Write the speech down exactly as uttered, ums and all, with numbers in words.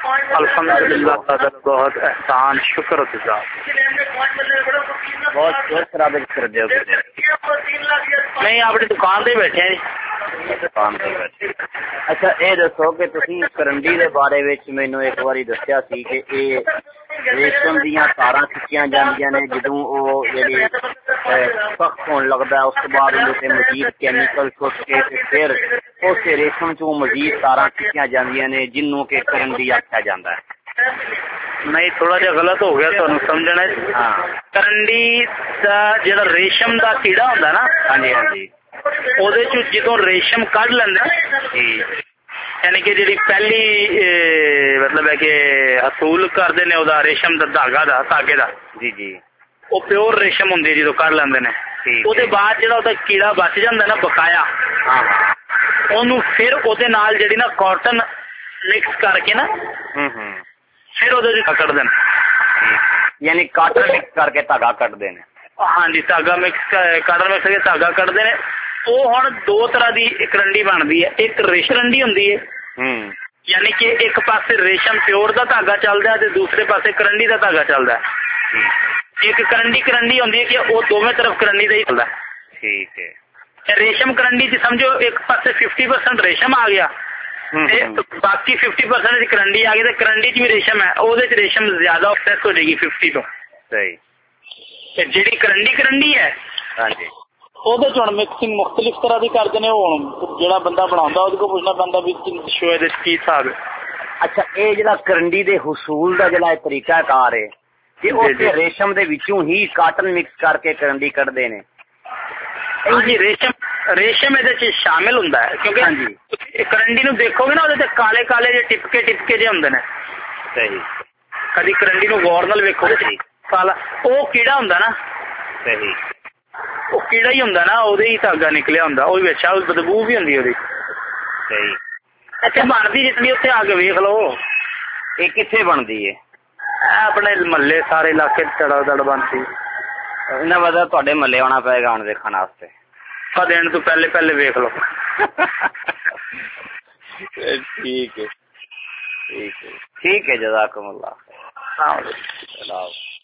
अल्हम्दुलिल्लाह बहुत एहसान शुक्र गुजार। बहुत जोर शराबे कर दे नहीं अपनी दुकान से बैठे हैं दुकान से बैठे। अच्छा ये दसो कि तुसी करंडी दे बारे विच मैनू एक बारी दस्या सी कि ये रेशम दियां तारां खिच्चियां जांदियां ने जदों ओ जेहड़ी सख्त होने लगदा है उस तो बाद उहदे मजीद कैमिकल सुट के फिर उस रेशम चों मजीद तारां खिच्चियां जांदियां ने जिन्नों के करंडी आख्या जांदा है। नहीं थोड़ा जा गलत हो गया तुहानू समझना। हाँ करंडी दा जेहड़ा रेशम दा कीड़ा हुंदा ना हाँ जी हाँ जी ओदे चों जदों रेशम कढ लैंदे जी यानी कि जी पहली मतलब है कि हसूल करते ने ओदा रेशम दा धागा दा धागे दा जी जी वो प्योर रेशम हुंदी जदों कढ लैंदे ने ओदे बाद जेहड़ा ओदा कीड़ा बच जांदा ना बकाया हाँ हाँ ओनू फिर ओदे नाल जेहड़ी ना कॉटन मिक्स करके ना हम्म हम्म फिर ओदे च कट देन यानी काटन मिक्स करके धागा कटदे ने। हाँ जी धागा मिक्स काटन मिक्स करके धागा कटदे ने। ਉਹ ਹੁਣ ਦੋ ਤਰ੍ਹਾਂ ਦੀ ਕਰੰਡੀ ਬਣਦੀ ਹੈ। ਇੱਕ ਰੇਸ਼ਮ ਕਰੰਡੀ ਹੁੰਦੀ ਹੈ ਹੂੰ ਯਾਨੀ ਕਿ ਇੱਕ ਪਾਸੇ ਰੇਸ਼ਮ ਪਿਓਰ ਦਾ ਧਾਗਾ ਚੱਲਦਾ ਤੇ ਦੂਸਰੇ ਪਾਸੇ ਕਰੰਡੀ ਦਾ ਧਾਗਾ ਚੱਲਦਾ। ਇੱਕ ਕਰੰਡੀ ਕਰੰਡੀ ਹੁੰਦੀ ਹੈ ਕਿ ਉਹ ਦੋਵੇਂ ਤਰਫ ਕਰੰਡੀ ਦਾ ਹੀ ਚੱਲਦਾ। ਠੀਕ ਹੈ। ਰੇਸ਼ਮ ਕਰੰਡੀ ਚ ਸਮਝੋ ਇੱਕ ਪਾਸੇ ਫਿਫਟੀ ਪਰਸੈਂਟ ਰੇਸ਼ਮ ਆ ਗਿਆ ਤੇ ਬਾਕੀ ਫਿਫਟੀ ਪਰਸੈਂਟ ਦੀ ਕਰੰਡੀ ਆ ਗਈ ਤੇ ਕਰੰਡੀ ਚ ਵੀ ਰੇਸ਼ਮ ਹੈ ਉਹਦੇ ਚ ਰੇਸ਼ਮ ਜ਼ਿਆਦਾ ਆਫਸੈਟ ਹੋ ਜਾਏਗੀ ਫਿਫਟੀ ਤੋਂ। ਸਹੀ ਤੇ ਜਿਹੜੀ ਕਰੰਡੀ ਕਰੰਡੀ ਹੈ ਹਾਂਜੀ ਉਹਦੇ ਚ ਹੁਣ ਮਿਕਸਿੰਗ ਮੁਖਤਲਿਫ ਤਰ੍ਹਾਂ ਦੀ ਕਰਦੇ ਨੇ। ਹੁਣ ਜਿਹੜਾ ਬੰਦਾ ਬਣਾਉਂਦਾ ਉਹਦੇ ਕੋਲ ਪੁੱਛਣਾ ਪੈਂਦਾ ਵੀ ਸ਼ੋਏ ਦੇ ਕੀ ਹਿਸਾਬ ਹੈ। ਅੱਛਾ ਇਹ ਜਿਹੜਾ ਕਰੰਡੀ ਦੇ ਹਸੂਲ ਦਾ ਜਿਹੜਾ ਤਰੀਕਾ ਕਾਰ ਹੈ ਕਿ ਉਹ ਰੇਸ਼ਮ ਦੇ ਵਿੱਚੋਂ ਹੀ ਕਾਟਨ ਮਿਕਸ ਕਰਕੇ ਕਰੰਡੀ ਕੱਢਦੇ ਨੇ। ਹਾਂਜੀ ਰੇਸ਼ਮ ਰੇਸ਼ਮ ਇਹਦੇ ਚ ਸ਼ਾਮਿਲ ਹੁੰਦਾ ਹੈ ਕਿਉਂਕਿ ਹਾਂਜੀ ਕਰੰਡੀ ਨੂੰ ਦੇਖੋਗੇ ਨਾ ਉਹਦੇ ਤੇ ਕਾਲੇ ਕਾਲੇ ਜਿਹੇ ਟਿਪਕੇ ਟਿਪਕੇ ਜਿਹੇ ਹੁੰਦੇ ਨੇ। ਸਹੀ ਕਦੀ ਕਰੰਡੀ ਨੂੰ ਗੌਰ ਨਾਲ ਵੇਖੋਗੇ ਕਾਲਾ ਉਹ ਕੀੜਾ ਹੁੰਦਾ ਨਾ। ਸਹੀ ਉਹ ਕੀੜਾ ਹੀ ਹੁੰਦਾ ਨਾ ਉਹਦੇ ਹੀ ਧਾਗਾ ਨਿਕਲਿਆ ਹੁੰਦਾ ਉਹ ਵਿੱਚ ਆ ਬਦਬੂ ਵੀ ਹੁੰਦੀ ਉਹਦੀ। ਸਹੀ ਇੱਥੇ ਬਣਦੀ ਜਿਤਨੀ ਉੱਥੇ ਆ ਕੇ ਵੇਖ ਲਓ। ਇਹ ਕਿੱਥੇ ਬਣਦੀ ਹੈ? ਆਪਣੇ ਮਹੱਲੇ ਸਾਰੇ ਇਲਾਕੇ ਤੜਾ ਤੜ ਬਣਦੀ। ਇਹਨਾਂ ਵਜ੍ਹਾ ਤੁਹਾਡੇ ਮਹੱਲੇ ਆਉਣਾ ਪਏਗਾ ਹੁਣ ਦੇਖਣ ਵਾਸਤੇ। ਪਾ ਦੇਣ ਤੋਂ ਪਹਿਲੇ ਪਹਿਲੇ ਵੇਖ ਲਓ। ਠੀਕ ਹੈ ਠੀਕ ਹੈ ਠੀਕ ਹੈ ਜਜ਼ਾਕੁमुल्लाह।